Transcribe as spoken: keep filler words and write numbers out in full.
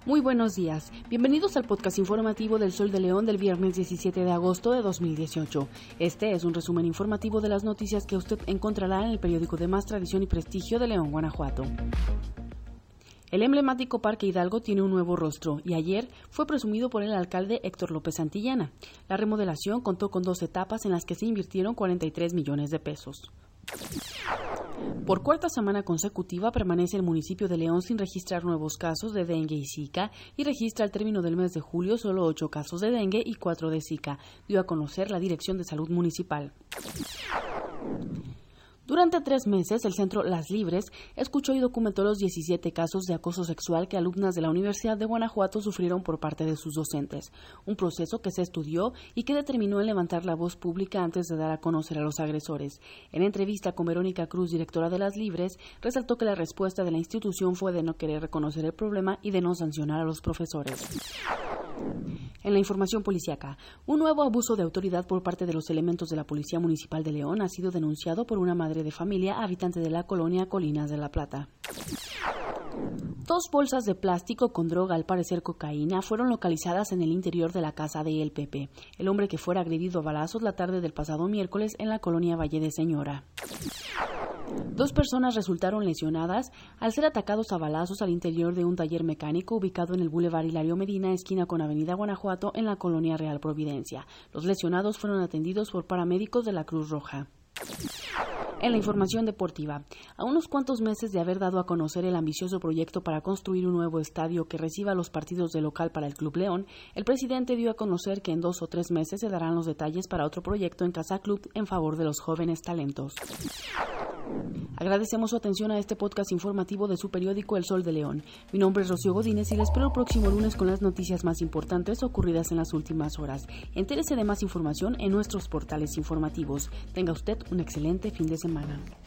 Muy buenos días, bienvenidos al podcast informativo del Sol de León del viernes diecisiete de agosto de dos mil dieciocho. Este es un resumen informativo de las noticias que usted encontrará en el periódico de más tradición y prestigio de León, Guanajuato. El emblemático Parque Hidalgo tiene un nuevo rostro y ayer fue presumido por el alcalde Héctor López Santillana. La remodelación contó con dos etapas en las que se invirtieron cuarenta y tres millones de pesos. Por cuarta semana consecutiva permanece el municipio de León sin registrar nuevos casos de dengue y zika y registra al término del mes de julio solo ocho casos de dengue y cuatro de zika, dio a conocer la Dirección de Salud Municipal. Durante tres meses, el Centro Las Libres escuchó y documentó los diecisiete casos de acoso sexual que alumnas de la Universidad de Guanajuato sufrieron por parte de sus docentes, un proceso que se estudió y que determinó en levantar la voz pública antes de dar a conocer a los agresores. En entrevista con Verónica Cruz, directora de Las Libres, resaltó que la respuesta de la institución fue de no querer reconocer el problema y de no sancionar a los profesores. En la información policíaca, un nuevo abuso de autoridad por parte de los elementos de la Policía Municipal de León ha sido denunciado por una madre de familia habitante de la colonia Colinas de la Plata. Dos bolsas de plástico con droga, al parecer cocaína, fueron localizadas en el interior de la casa de El Pepe, el hombre que fuera agredido a balazos la tarde del pasado miércoles en la colonia Valle de Señora. Dos personas resultaron lesionadas al ser atacados a balazos al interior de un taller mecánico ubicado en el Boulevard Hilario Medina, esquina con Avenida Guanajuato, en la colonia Real Providencia. Los lesionados fueron atendidos por paramédicos de la Cruz Roja. En la información deportiva, a unos cuantos meses de haber dado a conocer el ambicioso proyecto para construir un nuevo estadio que reciba los partidos de local para el Club León, el presidente dio a conocer que en dos o tres meses se darán los detalles para otro proyecto en Casa Club en favor de los jóvenes talentos. Agradecemos su atención a este podcast informativo de su periódico El Sol de León. Mi nombre es Rocío Godínez y les espero el próximo lunes con las noticias más importantes ocurridas en las últimas horas. Entérese de más información en nuestros portales informativos. Tenga usted un excelente fin de semana.